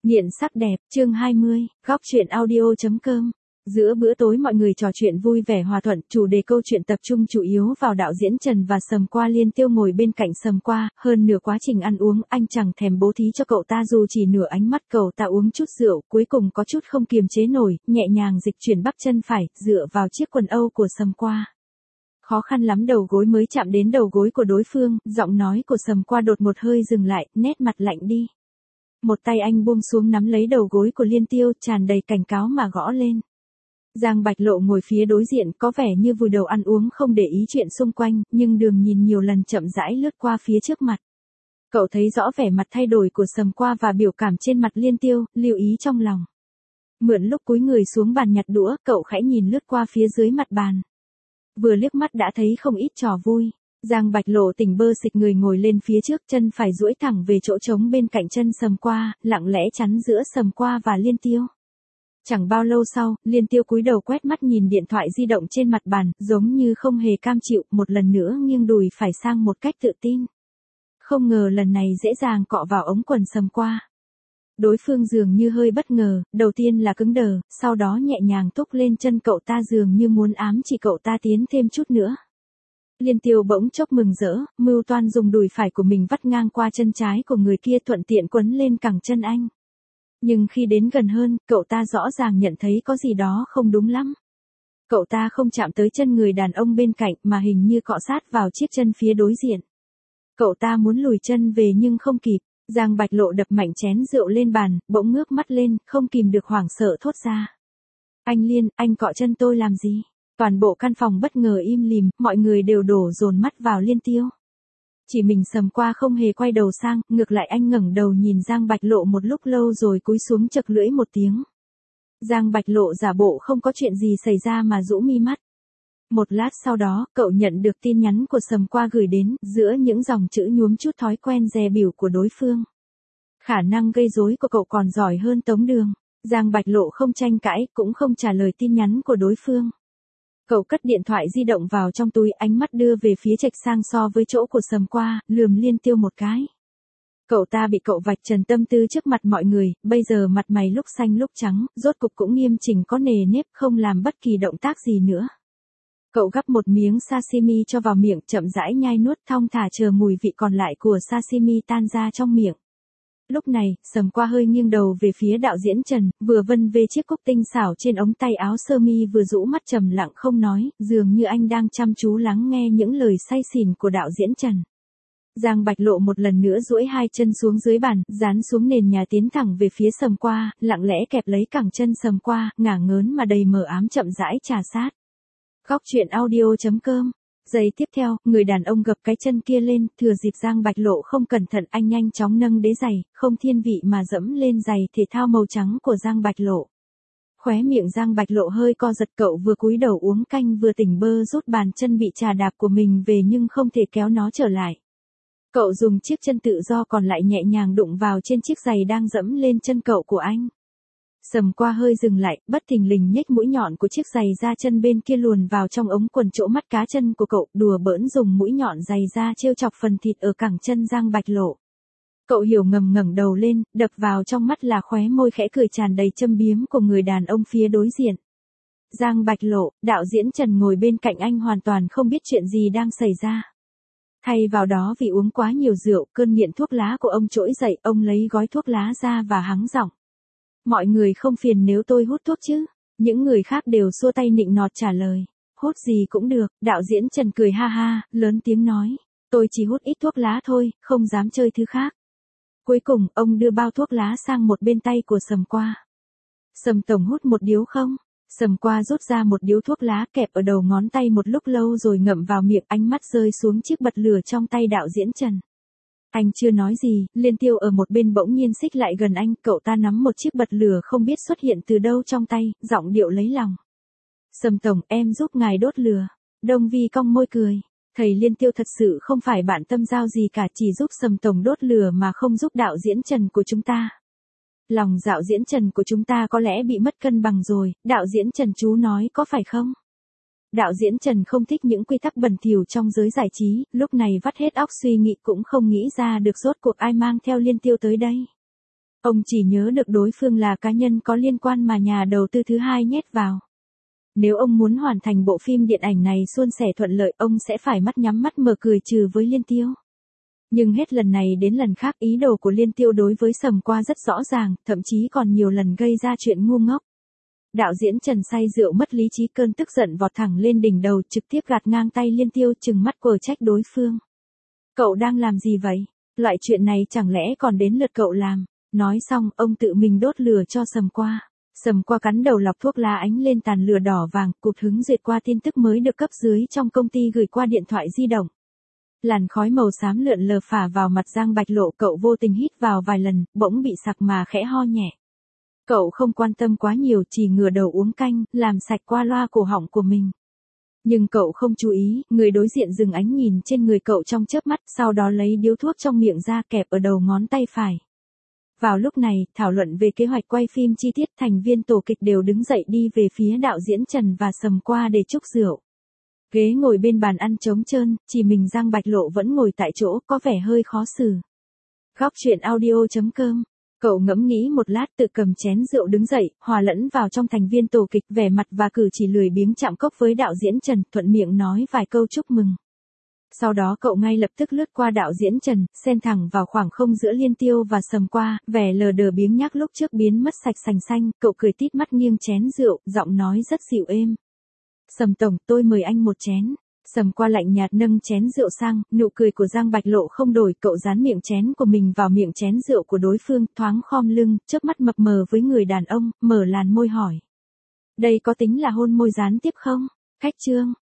Nghiện sắc đẹp, chương 20, góc truyện audio.com. Giữa bữa tối mọi người trò chuyện vui vẻ hòa thuận, chủ đề câu chuyện tập trung chủ yếu vào đạo diễn Trần và Sầm Qua. Liên Tiêu ngồi bên cạnh Sầm Qua, hơn nửa quá trình ăn uống, anh chẳng thèm bố thí cho cậu ta dù chỉ nửa ánh mắt. Cậu ta uống chút rượu, cuối cùng có chút không kiềm chế nổi, nhẹ nhàng dịch chuyển bắp chân phải, dựa vào chiếc quần âu của Sầm Qua. Khó khăn lắm đầu gối mới chạm đến đầu gối của đối phương, giọng nói của Sầm Qua đột một hơi dừng lại, nét mặt lạnh đi. Một tay anh buông xuống nắm lấy đầu gối của Liên Tiêu, tràn đầy cảnh cáo mà gõ lên. Giang Bạch Lộ ngồi phía đối diện, có vẻ như vùi đầu ăn uống không để ý chuyện xung quanh, nhưng Đường nhìn nhiều lần chậm rãi lướt qua phía trước mặt. Cậu thấy rõ vẻ mặt thay đổi của Sầm Qua và biểu cảm trên mặt Liên Tiêu, lưu ý trong lòng. Mượn lúc cúi người xuống bàn nhặt đũa, cậu khẽ nhìn lướt qua phía dưới mặt bàn. Vừa liếc mắt đã thấy không ít trò vui. Giang Bạch Lộ tỉnh bơ xịch người ngồi lên phía trước, chân phải duỗi thẳng về chỗ trống bên cạnh chân Sầm Qua, lặng lẽ chắn giữa Sầm Qua và Liên Tiêu. Chẳng bao lâu sau, Liên Tiêu cúi đầu quét mắt nhìn điện thoại di động trên mặt bàn, giống như không hề cam chịu, một lần nữa nghiêng đùi phải sang một cách tự tin. Không ngờ lần này dễ dàng cọ vào ống quần Sầm Qua. Đối phương dường như hơi bất ngờ, đầu tiên là cứng đờ, sau đó nhẹ nhàng thúc lên chân cậu ta dường như muốn ám chỉ cậu ta tiến thêm chút nữa. Liên Tiêu bỗng chốc mừng rỡ, mưu toan dùng đùi phải của mình vắt ngang qua chân trái của người kia, thuận tiện quấn lên cẳng chân anh. Nhưng khi đến gần hơn, cậu ta rõ ràng nhận thấy có gì đó không đúng lắm. Cậu ta không chạm tới chân người đàn ông bên cạnh mà hình như cọ sát vào chiếc chân phía đối diện. Cậu ta muốn lùi chân về nhưng không kịp. Giang Bạch Lộ đập mạnh chén rượu lên bàn, bỗng ngước mắt lên, không kìm được hoảng sợ thốt ra. Anh Liên, anh cọ chân tôi làm gì? Toàn bộ căn phòng bất ngờ im lìm, mọi người đều đổ dồn mắt vào Liên Tiêu. Chỉ mình Sầm Qua không hề quay đầu sang, ngược lại anh ngẩng đầu nhìn Giang Bạch Lộ một lúc lâu rồi cúi xuống chậc lưỡi một tiếng. Giang Bạch Lộ giả bộ không có chuyện gì xảy ra mà rũ mi mắt. Một lát sau đó, cậu nhận được tin nhắn của Sầm Qua gửi đến, giữa những dòng chữ nhuốm chút thói quen dè bỉu của đối phương. Khả năng gây rối của cậu còn giỏi hơn Tống Đường. Giang Bạch Lộ không tranh cãi, cũng không trả lời tin nhắn của đối phương. Cậu cất điện thoại di động vào trong túi, ánh mắt đưa về phía trạch sang so với chỗ của Sầm Qua, lườm Liên Tiêu một cái. Cậu ta bị cậu vạch trần tâm tư trước mặt mọi người, bây giờ mặt mày lúc xanh lúc trắng, rốt cục cũng nghiêm chỉnh có nề nếp, không làm bất kỳ động tác gì nữa. Cậu gắp một miếng sashimi cho vào miệng, chậm rãi nhai nuốt thong thả chờ mùi vị còn lại của sashimi tan ra trong miệng. Lúc này, Sầm Qua hơi nghiêng đầu về phía đạo diễn Trần, vừa vân về chiếc cúc tinh xảo trên ống tay áo sơ mi vừa rũ mắt trầm lặng không nói, dường như anh đang chăm chú lắng nghe những lời say xỉn của đạo diễn Trần. Giang Bạch Lộ một lần nữa duỗi hai chân xuống dưới bàn, dán xuống nền nhà tiến thẳng về phía Sầm Qua, lặng lẽ kẹp lấy cẳng chân Sầm Qua, ngả ngớn mà đầy mờ ám chậm rãi trà sát. Góc truyện audio.com. Giây tiếp theo, người đàn ông gập cái chân kia lên, thừa dịp Giang Bạch Lộ không cẩn thận anh nhanh chóng nâng đế giày, không thiên vị mà dẫm lên giày thể thao màu trắng của Giang Bạch Lộ. Khóe miệng Giang Bạch Lộ hơi co giật, cậu vừa cúi đầu uống canh vừa tỉnh bơ rút bàn chân bị trà đạp của mình về nhưng không thể kéo nó trở lại. Cậu dùng chiếc chân tự do còn lại nhẹ nhàng đụng vào trên chiếc giày đang dẫm lên chân cậu của anh. Sầm Qua hơi dừng lại, bất thình lình nhếch mũi nhọn của chiếc giày da chân bên kia luồn vào trong ống quần chỗ mắt cá chân của cậu, đùa bỡn dùng mũi nhọn giày da trêu chọc phần thịt ở cẳng chân Giang Bạch Lộ. Cậu hiểu ngầm ngẩng đầu lên, đập vào trong mắt là khóe môi khẽ cười tràn đầy châm biếm của người đàn ông phía đối diện. Giang Bạch Lộ, đạo diễn Trần ngồi bên cạnh anh hoàn toàn không biết chuyện gì đang xảy ra. Thay vào đó vì uống quá nhiều rượu, cơn nghiện thuốc lá của ông trỗi dậy, ông lấy gói thuốc lá ra và hắng giọng. Mọi người không phiền nếu tôi hút thuốc chứ? Những người khác đều xua tay nịnh nọt trả lời. Hút gì cũng được, đạo diễn Trần cười ha ha, lớn tiếng nói. Tôi chỉ hút ít thuốc lá thôi, không dám chơi thứ khác. Cuối cùng, ông đưa bao thuốc lá sang một bên tay của Sầm Qua. Sầm tổng hút một điếu không? Sầm Qua rút ra một điếu thuốc lá kẹp ở đầu ngón tay một lúc lâu rồi ngậm vào miệng, ánh mắt rơi xuống chiếc bật lửa trong tay đạo diễn Trần. Anh chưa nói gì, Liên Tiêu ở một bên bỗng nhiên xích lại gần anh, cậu ta nắm một chiếc bật lửa không biết xuất hiện từ đâu trong tay, giọng điệu lấy lòng. Sầm tổng, em giúp ngài đốt lửa. Đông Vi cong môi cười. Thầy Liên Tiêu thật sự không phải bạn tâm giao gì cả, chỉ giúp Sầm tổng đốt lửa mà không giúp đạo diễn Trần của chúng ta. Lòng đạo diễn Trần của chúng ta có lẽ bị mất cân bằng rồi, đạo diễn Trần chú nói có phải không? Đạo diễn Trần không thích những quy tắc bẩn thỉu trong giới giải trí, lúc này vắt hết óc suy nghĩ cũng không nghĩ ra được rốt cuộc ai mang theo Liên Tiêu tới đây. Ông chỉ nhớ được đối phương là cá nhân có liên quan mà nhà đầu tư thứ hai nhét vào. Nếu ông muốn hoàn thành bộ phim điện ảnh này suôn sẻ thuận lợi, ông sẽ phải mắt nhắm mắt mở cười trừ với Liên Tiêu. Nhưng hết lần này đến lần khác ý đồ của Liên Tiêu đối với Sầm Qua rất rõ ràng, thậm chí còn nhiều lần gây ra chuyện ngu ngốc. Đạo diễn Trần say rượu mất lý trí, cơn tức giận vọt thẳng lên đỉnh đầu, trực tiếp gạt ngang tay Liên Tiêu, trừng mắt quở trách đối phương. Cậu đang làm gì vậy? Loại chuyện này chẳng lẽ còn đến lượt cậu làm? Nói xong, ông tự mình đốt lửa cho Sầm Qua. Sầm Qua cắn đầu lọc thuốc lá ánh lên tàn lửa đỏ vàng, cụt hứng duyệt qua tin tức mới được cấp dưới trong công ty gửi qua điện thoại di động. Làn khói màu xám lượn lờ phả vào mặt Giang Bạch Lộ, cậu vô tình hít vào vài lần, bỗng bị sặc mà khẽ ho nhẹ. Cậu không quan tâm quá nhiều, chỉ ngửa đầu uống canh, làm sạch qua loa cổ họng của mình. Nhưng cậu không chú ý, người đối diện dừng ánh nhìn trên người cậu trong chớp mắt, sau đó lấy điếu thuốc trong miệng ra kẹp ở đầu ngón tay phải. Vào lúc này, thảo luận về kế hoạch quay phim chi tiết, thành viên tổ kịch đều đứng dậy đi về phía đạo diễn Trần và Sầm Qua để chúc rượu. Ghế ngồi bên bàn ăn trống trơn, chỉ mình Giang Bạch Lộ vẫn ngồi tại chỗ, có vẻ hơi khó xử. Góc truyện audio.com. Cậu ngẫm nghĩ một lát, tự cầm chén rượu đứng dậy, hòa lẫn vào trong thành viên tổ kịch, vẻ mặt và cử chỉ lười biếng chạm cốc với đạo diễn Trần, thuận miệng nói vài câu chúc mừng. Sau đó cậu ngay lập tức lướt qua đạo diễn Trần, xen thẳng vào khoảng không giữa Liên Tiêu và Sầm Qua, vẻ lờ đờ biếng nhác lúc trước biến mất sạch sành xanh, cậu cười tít mắt nghiêng chén rượu, giọng nói rất dịu êm. Sầm tổng, tôi mời anh một chén. Sầm Qua lạnh nhạt nâng chén rượu sang, nụ cười của Giang Bạch Lộ không đổi, cậu dán miệng chén của mình vào miệng chén rượu của đối phương, thoáng khom lưng, chớp mắt mập mờ với người đàn ông, mở làn môi hỏi. Đây có tính là hôn môi gián tiếp không? Khách trương.